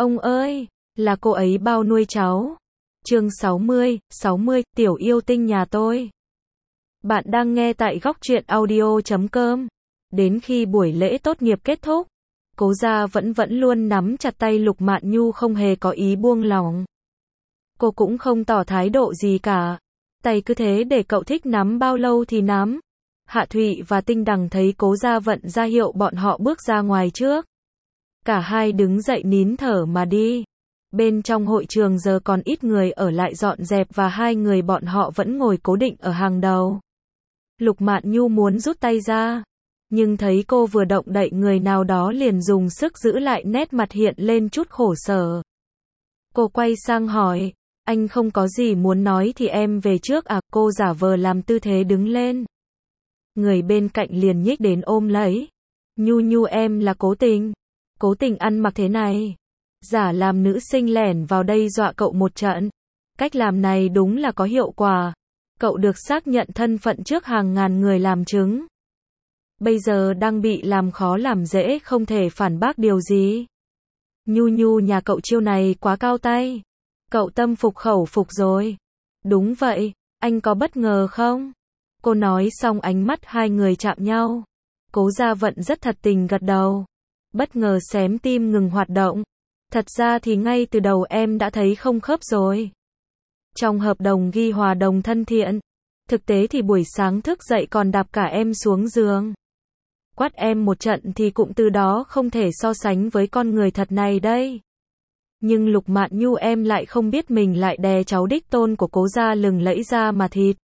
Ông ơi, là cô ấy bao nuôi cháu. Chương 60, tiểu yêu tinh nhà tôi. Bạn đang nghe tại góc truyện audio.com. Đến khi buổi lễ tốt nghiệp kết thúc, Cố Gia vẫn luôn nắm chặt tay Lục Mạn Nhu, không hề có ý buông lỏng. Cô cũng không tỏ thái độ gì cả. Tay cứ thế để cậu thích nắm bao lâu thì nắm. Hạ Thụy và Tinh Đằng thấy Cố Gia Vận ra hiệu bọn họ bước ra ngoài trước. Cả hai đứng dậy nín thở mà đi. Bên trong hội trường giờ còn ít người ở lại dọn dẹp và hai người bọn họ vẫn ngồi cố định ở hàng đầu. Lục Mạn Nhu muốn rút tay ra, nhưng thấy cô vừa động đậy người nào đó liền dùng sức giữ lại, nét mặt hiện lên chút khổ sở. Cô quay sang hỏi, anh không có gì muốn nói thì em về trước à? Cô giả vờ làm tư thế đứng lên. Người bên cạnh liền nhích đến ôm lấy. Nhu, em là Cố Tình. Cố Tình ăn mặc thế này, giả làm nữ sinh lẻn vào đây dọa cậu một trận. Cách làm này đúng là có hiệu quả. Cậu được xác nhận thân phận trước hàng ngàn người làm chứng. Bây giờ đang bị làm khó làm dễ, không thể phản bác điều gì. Nhu, nhà cậu chiêu này quá cao tay. Cậu tâm phục khẩu phục rồi. Đúng vậy, anh có bất ngờ không? Cô nói xong ánh mắt hai người chạm nhau. Cố Gia Vận rất thật tình gật đầu. Bất ngờ xém tim ngừng hoạt động. Thật ra thì ngay từ đầu em đã thấy không khớp rồi. Trong hợp đồng ghi hòa đồng thân thiện. Thực tế thì buổi sáng thức dậy còn đạp cả em xuống giường. Quát em một trận thì cụm từ đó không thể so sánh với con người thật này đây. Nhưng Lục Mạn Nhu em lại không biết mình lại đè cháu đích tôn của Cố Gia lừng lẫy ra mà thịt.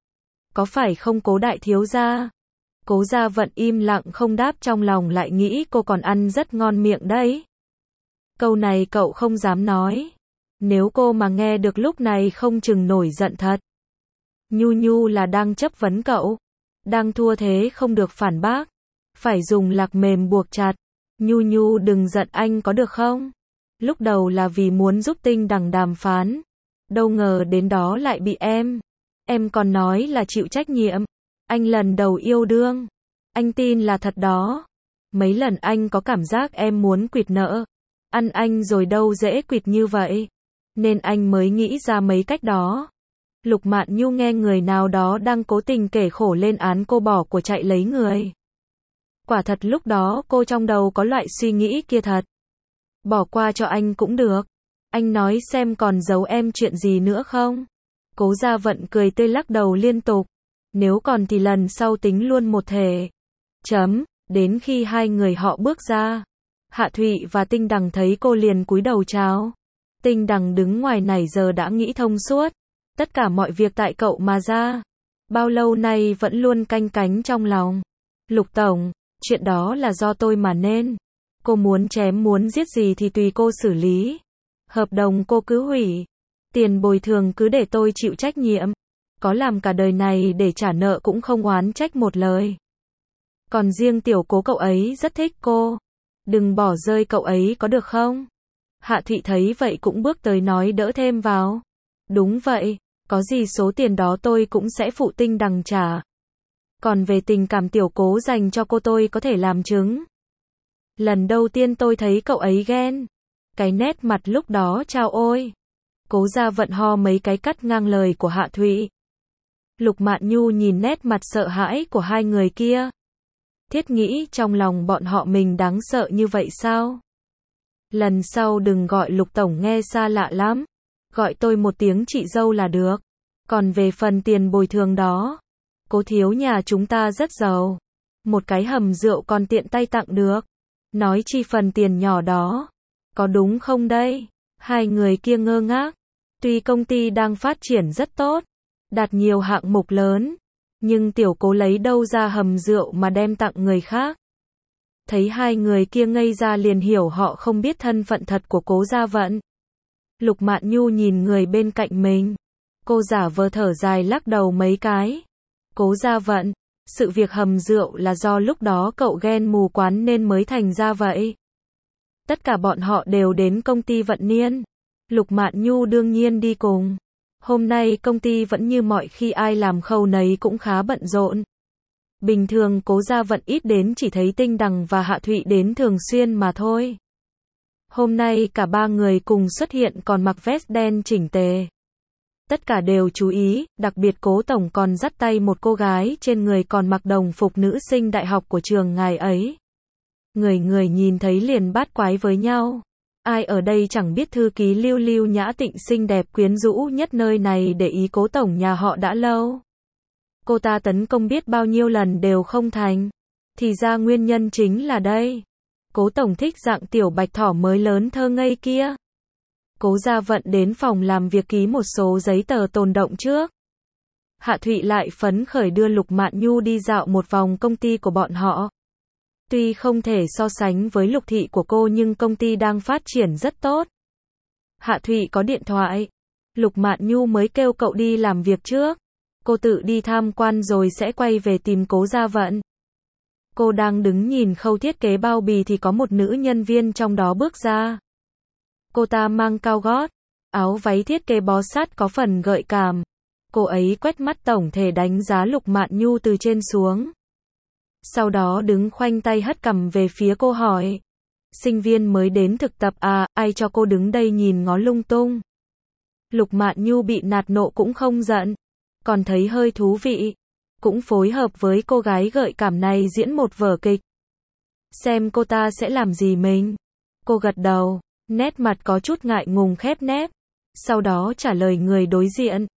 Có phải không Cố đại thiếu gia? Cố Gia Vận im lặng không đáp, trong lòng lại nghĩ cô còn ăn rất ngon miệng đấy. Câu này cậu không dám nói. Nếu cô mà nghe được lúc này không chừng nổi giận thật. Nhu là đang chất vấn cậu. Đang thua thế không được phản bác. Phải dùng lạc mềm buộc chặt. Nhu đừng giận anh có được không? Lúc đầu là vì muốn giúp Tinh Đằng đàm phán. Đâu ngờ đến đó lại bị em. Em còn nói là chịu trách nhiệm. Anh lần đầu yêu đương. Anh tin là thật đó. Mấy lần anh có cảm giác em muốn quỵt nợ. Ăn anh rồi đâu dễ quỵt như vậy. Nên anh mới nghĩ ra mấy cách đó. Lục Mạn Nhu nghe người nào đó đang cố tình kể khổ lên án cô bỏ của chạy lấy người. Quả thật lúc đó cô trong đầu có loại suy nghĩ kia thật. Bỏ qua cho anh cũng được. Anh nói xem còn giấu em chuyện gì nữa không? Cố Gia Vận cười tươi lắc đầu liên tục. Nếu còn thì lần sau tính luôn một thể. Đến khi hai người họ bước ra, Hạ Thụy và Tinh Đằng thấy cô liền cúi đầu chào. Tinh Đằng đứng ngoài này giờ đã nghĩ thông suốt. Tất cả mọi việc tại cậu mà ra. Bao lâu nay vẫn luôn canh cánh trong lòng. Lục Tổng, chuyện đó là do tôi mà nên. Cô muốn chém muốn giết gì thì tùy cô xử lý. Hợp đồng cô cứ hủy. Tiền bồi thường cứ để tôi chịu trách nhiệm. Có làm cả đời này để trả nợ cũng không oán trách một lời. Còn riêng tiểu Cố cậu ấy rất thích cô. Đừng bỏ rơi cậu ấy có được không? Hạ Thụy thấy vậy cũng bước tới nói đỡ thêm vào. Đúng vậy, có gì số tiền đó tôi cũng sẽ phụ Tinh Đằng trả. Còn về tình cảm tiểu Cố dành cho cô tôi có thể làm chứng. Lần đầu tiên tôi thấy cậu ấy ghen. Cái nét mặt lúc đó chao ôi. Cố Gia Vận ho mấy cái cắt ngang lời của Hạ Thụy. Lục Mạn Nhu nhìn nét mặt sợ hãi của hai người kia. Thiết nghĩ trong lòng bọn họ mình đáng sợ như vậy sao? Lần sau đừng gọi Lục Tổng nghe xa lạ lắm. Gọi tôi một tiếng chị dâu là được. Còn về phần tiền bồi thường đó, Cố thiếu nhà chúng ta rất giàu. Một cái hầm rượu còn tiện tay tặng được. Nói chi phần tiền nhỏ đó. Có đúng không đây? Hai người kia ngơ ngác. Tuy công ty đang phát triển rất tốt, đạt nhiều hạng mục lớn, nhưng tiểu Cố lấy đâu ra hầm rượu mà đem tặng người khác. Thấy hai người kia ngây ra liền hiểu họ không biết thân phận thật của Cố Gia Vận. Lục Mạn Nhu nhìn người bên cạnh mình. Cô giả vờ thở dài lắc đầu mấy cái. Cố Gia Vận, sự việc hầm rượu là do lúc đó cậu ghen mù quáng nên mới thành ra vậy. Tất cả bọn họ đều đến công ty Vận Niên. Lục Mạn Nhu đương nhiên đi cùng. Hôm nay công ty vẫn như mọi khi, ai làm khâu nấy cũng khá bận rộn. Bình thường Cố Gia Vận ít đến, chỉ thấy Tinh Đằng và Hạ Thụy đến thường xuyên mà thôi. Hôm nay cả ba người cùng xuất hiện còn mặc vest đen chỉnh tề. Tất cả đều chú ý, đặc biệt Cố tổng còn dắt tay một cô gái trên người còn mặc đồng phục nữ sinh đại học của trường ngài ấy. Người người nhìn thấy liền bát quái với nhau. Ai ở đây chẳng biết thư ký Lưu Lưu Nhã Tịnh xinh đẹp quyến rũ nhất nơi này để ý Cố tổng nhà họ đã lâu. Cô ta tấn công biết bao nhiêu lần đều không thành. Thì ra nguyên nhân chính là đây. Cố tổng thích dạng tiểu bạch thỏ mới lớn thơ ngây kia. Cố Gia Vận đến phòng làm việc ký một số giấy tờ tồn động trước. Hạ Thụy lại phấn khởi đưa Lục Mạn Nhu đi dạo một vòng công ty của bọn họ. Tuy không thể so sánh với Lục thị của cô nhưng công ty đang phát triển rất tốt. Hạ Thụy có điện thoại. Lục Mạn Nhu mới kêu cậu đi làm việc trước. Cô tự đi tham quan rồi sẽ quay về tìm Cố Gia Vận. Cô đang đứng nhìn khâu thiết kế bao bì thì có một nữ nhân viên trong đó bước ra. Cô ta mang cao gót, áo váy thiết kế bó sát có phần gợi cảm. Cô ấy quét mắt tổng thể đánh giá Lục Mạn Nhu từ trên xuống. Sau đó đứng khoanh tay hất cằm về phía cô hỏi. Sinh viên mới đến thực tập à, ai cho cô đứng đây nhìn ngó lung tung. Lục Mạn Nhu bị nạt nộ cũng không giận, còn thấy hơi thú vị. Cũng phối hợp với cô gái gợi cảm này diễn một vở kịch. Xem cô ta sẽ làm gì mình. Cô gật đầu, nét mặt có chút ngại ngùng khép nép. Sau đó trả lời người đối diện.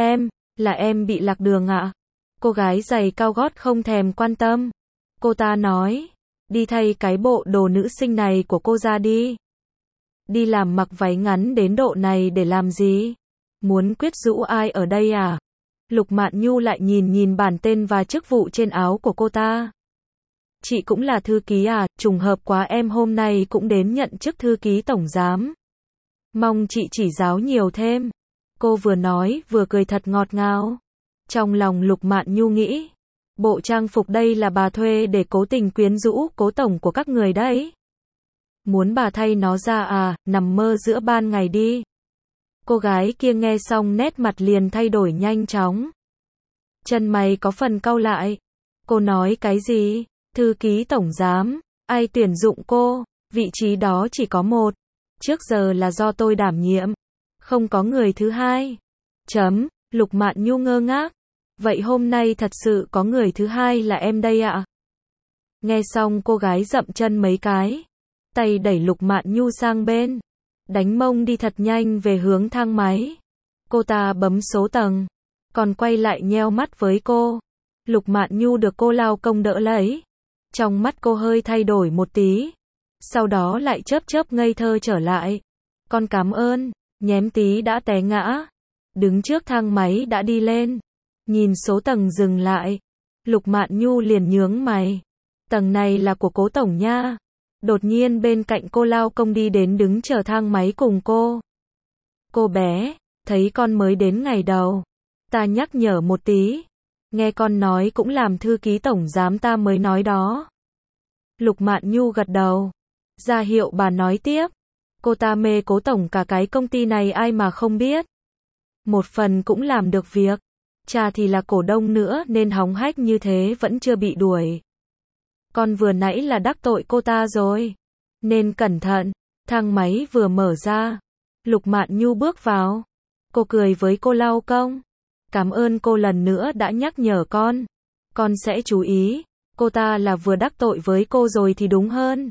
Là em bị lạc đường ạ. Cô gái giày cao gót không thèm quan tâm. Cô ta nói, đi thay cái bộ đồ nữ sinh này của cô ra đi. Đi làm mặc váy ngắn đến độ này để làm gì? Muốn quyến rũ ai ở đây à? Lục Mạn Nhu lại nhìn bản tên và chức vụ trên áo của cô ta. Chị cũng là thư ký à, trùng hợp quá em hôm nay cũng đến nhận chức thư ký tổng giám. Mong chị chỉ giáo nhiều thêm. Cô vừa nói vừa cười thật ngọt ngào. Trong lòng Lục Mạn Nhu nghĩ, bộ trang phục đây là bà thuê để cố tình quyến rũ Cố tổng của các người đấy. Muốn bà thay nó ra à, nằm mơ giữa ban ngày đi. Cô gái kia nghe xong nét mặt liền thay đổi nhanh chóng. Chân mày có phần cau lại. Cô nói cái gì? Thư ký tổng giám, ai tuyển dụng cô? Vị trí đó chỉ có một. Trước giờ là do tôi đảm nhiệm. Không có người thứ hai. Lục Mạn Nhu ngơ ngác. Vậy hôm nay thật sự có người thứ hai là em đây ạ? Nghe xong cô gái dậm chân mấy cái. Tay đẩy Lục Mạn Nhu sang bên. Đánh mông đi thật nhanh về hướng thang máy. Cô ta bấm số tầng. Còn quay lại nheo mắt với cô. Lục Mạn Nhu được cô lao công đỡ lấy. Trong mắt cô hơi thay đổi một tí. Sau đó lại chớp ngây thơ trở lại. Con cảm ơn. Nhém tí đã té ngã. Đứng trước thang máy đã đi lên. Nhìn số tầng dừng lại. Lục Mạn Nhu liền nhướng mày. Tầng này là của Cố tổng nha. Đột nhiên bên cạnh cô lao công đi đến đứng chờ thang máy cùng cô. Cô bé, thấy con mới đến ngày đầu. Ta nhắc nhở một tí. Nghe con nói cũng làm thư ký tổng giám ta mới nói đó. Lục Mạn Nhu gật đầu. Ra hiệu bà nói tiếp. Cô ta mê Cố tổng cả cái công ty này ai mà không biết. Một phần cũng làm được việc. Cha thì là cổ đông nữa nên hóng hách như thế vẫn chưa bị đuổi. Con vừa nãy là đắc tội cô ta rồi. Nên cẩn thận. Thang máy vừa mở ra. Lục Mạn Nhu bước vào. Cô cười với cô lao công. Cảm ơn cô lần nữa đã nhắc nhở con. Con sẽ chú ý. Cô ta là vừa đắc tội với cô rồi thì đúng hơn.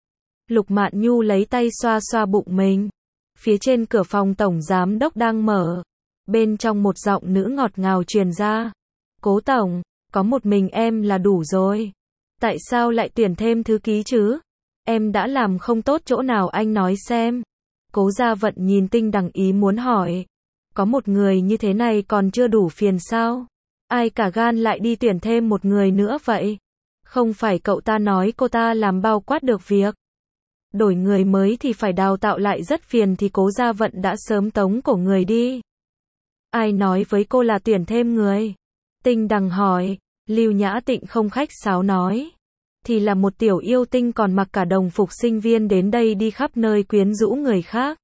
Lục Mạn Nhu lấy tay xoa xoa bụng mình. Phía trên cửa phòng tổng giám đốc đang mở. Bên trong một giọng nữ ngọt ngào truyền ra. Cố tổng, có một mình em là đủ rồi. Tại sao lại tuyển thêm thư ký chứ? Em đã làm không tốt chỗ nào anh nói xem. Cố Gia Vận nhìn Tinh Đằng ý muốn hỏi. Có một người như thế này còn chưa đủ phiền sao? Ai cả gan lại đi tuyển thêm một người nữa vậy? Không phải cậu ta nói cô ta làm bao quát được việc. Đổi người mới thì phải đào tạo lại rất phiền thì Cố Gia Vận đã sớm tống cổ người đi. Ai nói với cô là tuyển thêm người? Tinh Đằng hỏi. Lưu Nhã Tịnh không khách sáo nói. Thì là một tiểu yêu tinh còn mặc cả đồng phục sinh viên đến đây đi khắp nơi quyến rũ người khác.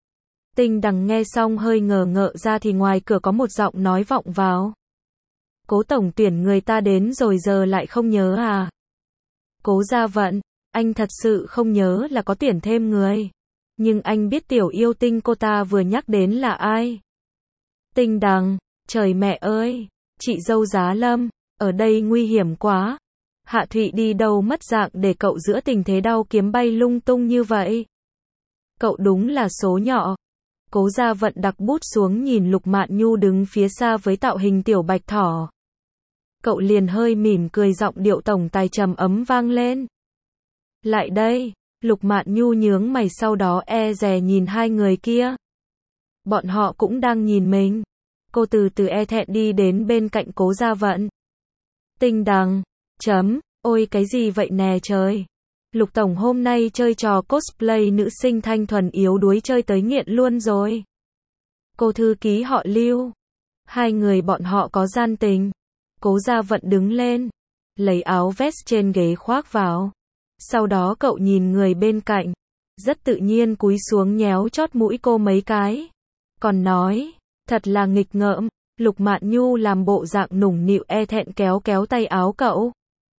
Tinh Đằng nghe xong hơi ngờ ngợ ra thì ngoài cửa có một giọng nói vọng vào. Cố tổng tuyển người ta đến rồi giờ lại không nhớ à? Cố Gia Vận, anh thật sự không nhớ là có tuyển thêm người. Nhưng anh biết tiểu yêu tinh cô ta vừa nhắc đến là ai? Tinh Đằng, trời mẹ ơi, chị dâu Giá Lâm, ở đây nguy hiểm quá. Hạ Thụy đi đâu mất dạng để cậu giữa tình thế đau kiếm bay lung tung như vậy? Cậu đúng là số nhỏ. Cố Gia Vận đặt bút xuống nhìn Lục Mạn Nhu đứng phía xa với tạo hình tiểu bạch thỏ. Cậu liền hơi mỉm cười, giọng điệu tổng tài trầm ấm vang lên. Lại đây, Lục Mạn Nhu nhướng mày, sau đó e dè nhìn hai người kia. Bọn họ cũng đang nhìn mình. Cô từ từ e thẹn đi đến bên cạnh Cố Gia Vận. Tinh Đằng, ôi cái gì vậy nè trời. Lục tổng hôm nay chơi trò cosplay nữ sinh thanh thuần yếu đuối chơi tới nghiện luôn rồi. Cô thư ký họ Lưu. Hai người bọn họ có gian tình. Cố Gia Vận đứng lên, lấy áo vest trên ghế khoác vào. Sau đó cậu nhìn người bên cạnh, rất tự nhiên cúi xuống nhéo chót mũi cô mấy cái. Còn nói, thật là nghịch ngợm. Lục Mạn Nhu làm bộ dạng nũng nịu e thẹn kéo kéo tay áo cậu.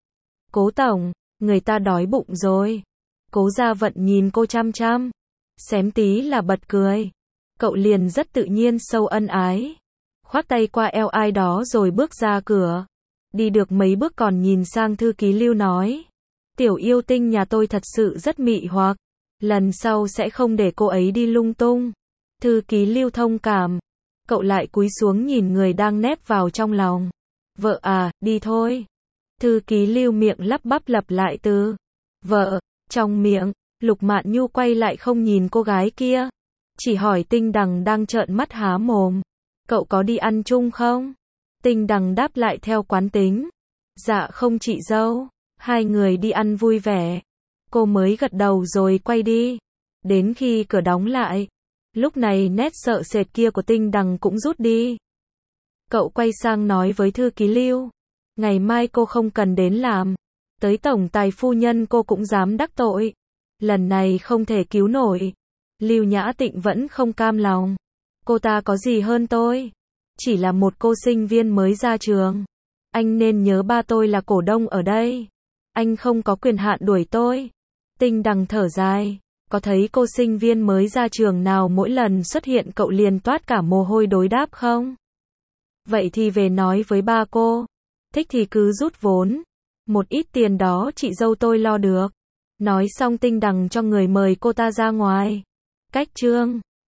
Cố tổng, người ta đói bụng rồi. Cố Gia Vận nhìn cô chăm chăm, xém tí là bật cười. Cậu liền rất tự nhiên sâu ân ái, khoác tay qua eo ai đó rồi bước ra cửa. Đi được mấy bước còn nhìn sang thư ký Lưu nói. Tiểu yêu tinh nhà tôi thật sự rất mị hoặc. Lần sau sẽ không để cô ấy đi lung tung. Thư ký Lưu thông cảm. Cậu lại cúi xuống nhìn người đang nép vào trong lòng. Vợ à, đi thôi. Thư ký Lưu miệng lắp bắp lặp lại từ vợ trong miệng. Lục Mạn Nhu quay lại không nhìn cô gái kia, chỉ hỏi Tinh Đằng đang trợn mắt há mồm. Cậu có đi ăn chung không? Tinh Đằng đáp lại theo quán tính. Dạ không chị dâu. Hai người đi ăn vui vẻ. Cô mới gật đầu rồi quay đi. Đến khi cửa đóng lại, lúc này nét sợ sệt kia của Tinh Đằng cũng rút đi. Cậu quay sang nói với thư ký Lưu. Ngày mai cô không cần đến làm. Tới tổng tài phu nhân cô cũng dám đắc tội. Lần này không thể cứu nổi. Lưu Nhã Tịnh vẫn không cam lòng. Cô ta có gì hơn tôi? Chỉ là một cô sinh viên mới ra trường. Anh nên nhớ ba tôi là cổ đông ở đây. Anh không có quyền hạn đuổi tôi. Tinh Đằng thở dài. Có thấy cô sinh viên mới ra trường nào mỗi lần xuất hiện cậu liền toát cả mồ hôi đối đáp không? Vậy thì về nói với ba cô. Thích thì cứ rút vốn. Một ít tiền đó chị dâu tôi lo được. Nói xong Tinh Đằng cho người mời cô ta ra ngoài. Cách chương